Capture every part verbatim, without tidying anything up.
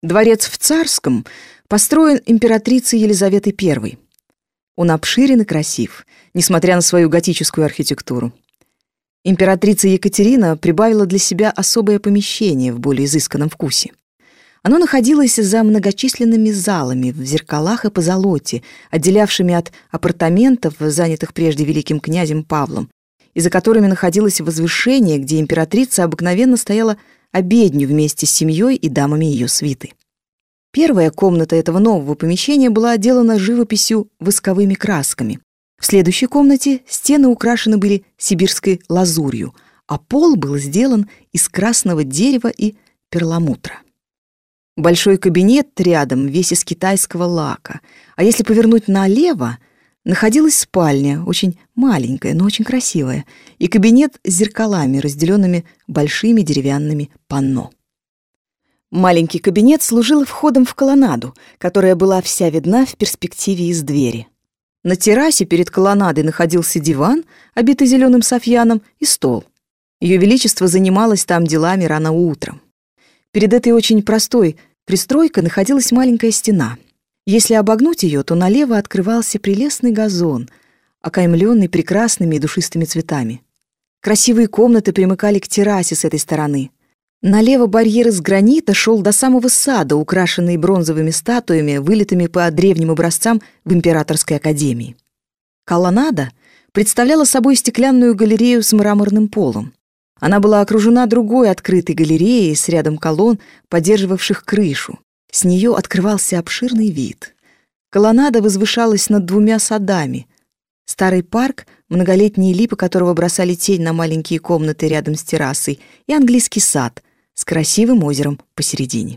Дворец в Царском построен императрицей Елизаветой Первой. Он обширен и красив, несмотря на свою готическую архитектуру. Императрица Екатерина прибавила для себя особое помещение в более изысканном вкусе. Оно находилось за многочисленными залами в зеркалах и позолоте, отделявшими от апартаментов, занятых прежде великим князем Павлом, и за которыми находилось возвышение, где императрица обыкновенно стояла обедню вместе с семьей и дамами ее свиты. Первая комната этого нового помещения была отделана живописью восковыми красками. В следующей комнате стены украшены были сибирской лазурью, а пол был сделан из красного дерева и перламутра. Большой кабинет рядом весь из китайского лака, а если повернуть налево, находилась спальня, очень маленькая, но очень красивая, и кабинет с зеркалами, разделенными большими деревянными панно. Маленький кабинет служил входом в колоннаду, которая была вся видна в перспективе из двери. На террасе перед колоннадой находился диван, обитый зеленым софьяном, и стол. Ее Величество занималось там делами рано утром. Перед этой очень простой пристройкой находилась маленькая стена. Если обогнуть ее, то налево открывался прелестный газон, окаймленный прекрасными и душистыми цветами. Красивые комнаты примыкали к террасе с этой стороны. Налево барьер из гранита шел до самого сада, украшенный бронзовыми статуями, вылитыми по древним образцам в Императорской академии. Колоннада представляла собой стеклянную галерею с мраморным полом. Она была окружена другой открытой галереей с рядом колонн, поддерживавших крышу. С нее открывался обширный вид. Колоннада возвышалась над двумя садами. Старый парк, многолетние липы которого бросали тень на маленькие комнаты рядом с террасой, и английский сад с красивым озером посередине.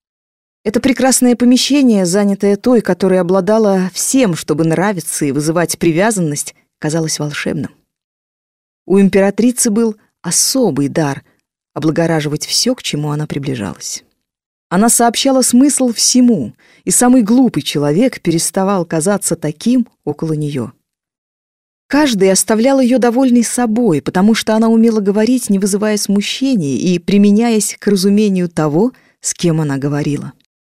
Это прекрасное помещение, занятое той, которая обладала всем, чтобы нравиться и вызывать привязанность, казалось волшебным. У императрицы был особый дар облагораживать все, к чему она приближалась. Она сообщала смысл всему, и самый глупый человек переставал казаться таким около нее. Каждый оставлял ее довольной собой, потому что она умела говорить, не вызывая смущения и применяясь к разумению того, с кем она говорила.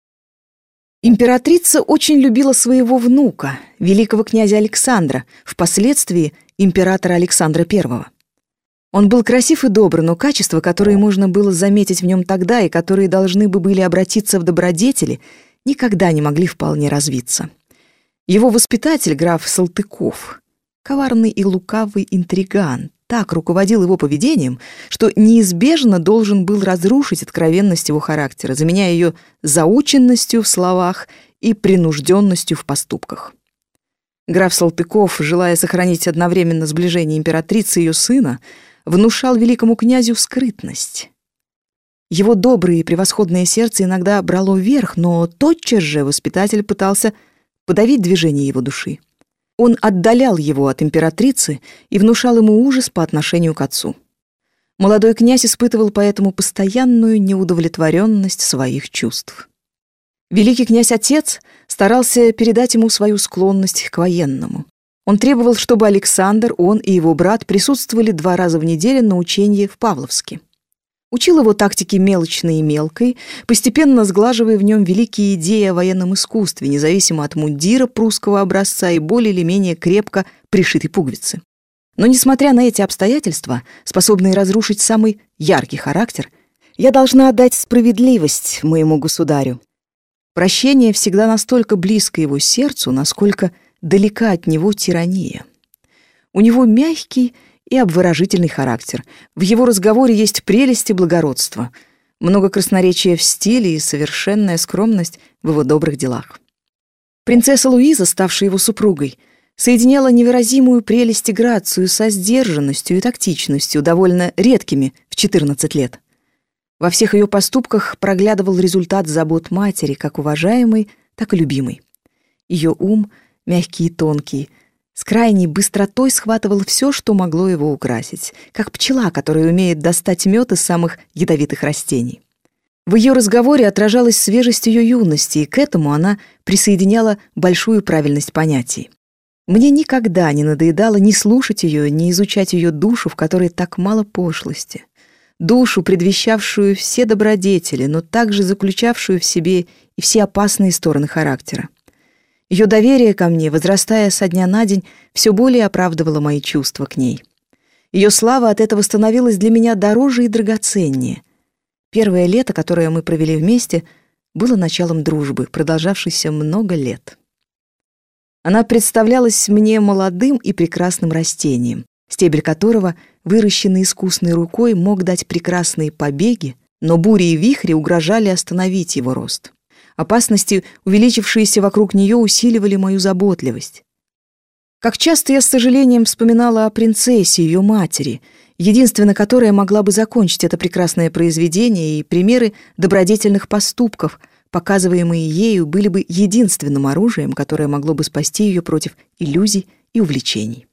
Императрица очень любила своего внука, великого князя Александра, впоследствии императора Александра Первого. Он был красив и добр, но качества, которые можно было заметить в нем тогда и которые должны бы были обратиться в добродетели, никогда не могли вполне развиться. Его воспитатель, граф Салтыков, коварный и лукавый интриган, так руководил его поведением, что неизбежно должен был разрушить откровенность его характера, заменяя ее заученностью в словах и принужденностью в поступках. Граф Салтыков, желая сохранить одновременно сближение императрицы и ее сына, внушал великому князю скрытность. Его доброе и превосходное сердце иногда брало верх, но тотчас же воспитатель пытался подавить движение его души. Он отдалял его от императрицы и внушал ему ужас по отношению к отцу. Молодой князь испытывал поэтому постоянную неудовлетворенность своих чувств. Великий князь-отец старался передать ему свою склонность к военному. Он требовал, чтобы Александр, он и его брат присутствовали два раза в неделю на учении в Павловске. Учил его тактике мелочной и мелкой, постепенно сглаживая в нем великие идеи о военном искусстве, независимо от мундира прусского образца и более или менее крепко пришитой пуговицы. Но, несмотря на эти обстоятельства, способные разрушить самый яркий характер, я должна отдать справедливость моему государю. Прощение всегда настолько близко его сердцу, насколько далека от него тирания. У него мягкий и обворожительный характер. В его разговоре есть прелесть и благородство, много красноречия в стиле и совершенная скромность в его добрых делах. Принцесса Луиза, ставшая его супругой, соединяла невыразимую прелесть и грацию со сдержанностью и тактичностью, довольно редкими в четырнадцать лет. Во всех ее поступках проглядывал результат забот матери, как уважаемой, так и любимой. Ее ум, мягкий и тонкий, с крайней быстротой схватывал все, что могло его украсить, как пчела, которая умеет достать мед из самых ядовитых растений. В ее разговоре отражалась свежесть ее юности, и к этому она присоединяла большую правильность понятий. Мне никогда не надоедало ни слушать ее, ни изучать ее душу, в которой так мало пошлости. душу, предвещавшую все добродетели, но также заключавшую в себе и все опасные стороны характера. Ее доверие ко мне, возрастая со дня на день, все более оправдывало мои чувства к ней. Ее слава от этого становилась для меня дороже и драгоценнее. Первое лето, которое мы провели вместе, было началом дружбы, продолжавшейся много лет. Она представлялась мне молодым и прекрасным растением, стебель которого, выращенный искусной рукой, мог дать прекрасные побеги, но бури и вихри угрожали остановить его рост. Опасности, увеличившиеся вокруг нее, усиливали мою заботливость. Как часто я с сожалением вспоминала о принцессе, ее матери, единственной, которая могла бы закончить это прекрасное произведение, и примеры добродетельных поступков, показываемые ею, были бы единственным оружием, которое могло бы спасти ее против иллюзий и увлечений.